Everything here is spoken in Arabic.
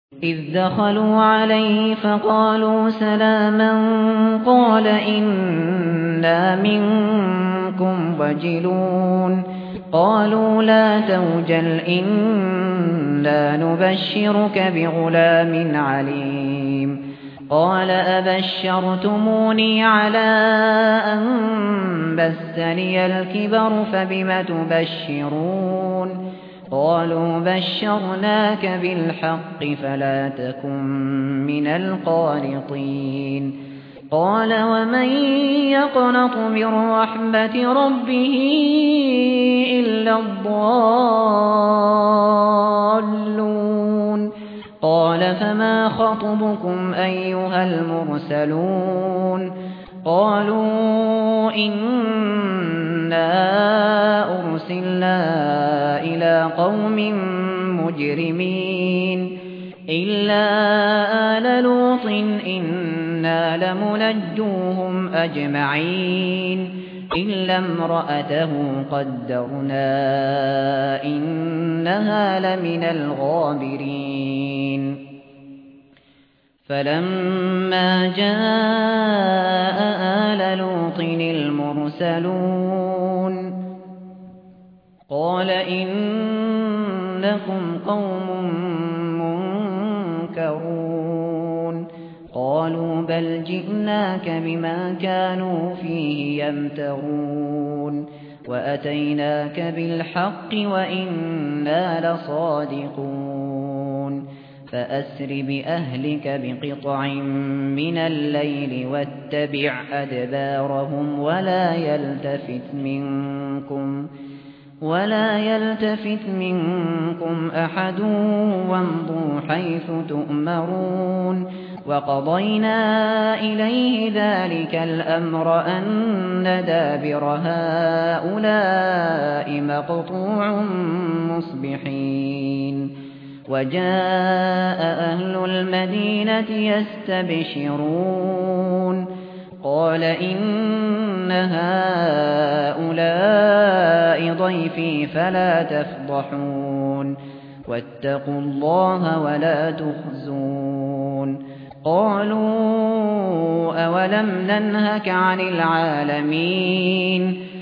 إذ دخلوا عليه فقالوا سلاما قال إنا منكم وجلون قالوا لا توجل إنا نبشرك بغلام عليم قال أبشرتموني على أن مسني الكبر فبم تبشرون قالوا بشرناك بالحق فلا تكن من القانطين قال ومن يقنط من رحمة ربه إلا الضالون قال فما خطبكم أيها المرسلون قالوا إنا أرسلنا إلى قوم مجرمين إلا آل لوط إنا لمنجوهم أجمعين إلا امرأته قدرنا إنها لمن الغابرين فلما جاء آل لوط المرسلون قال إنكم قوم منكرون قالوا بل جئناك بما كانوا فيه يمترون وأتيناك بالحق وإنا لصادقون فأسر بأهلك بقطع من الليل واتبع أدبارهم ولا يلتفت منكم أحد وامضوا حيث تؤمرون وقضينا إليه ذلك الأمر أن دابر هؤلاء مقطوع مصبحين وجاء أهل المدينة يستبشرون قال إن هؤلاء ضيفي فلا تفضحون واتقوا الله ولا تخزون قالوا أولم ننهك عن العالمين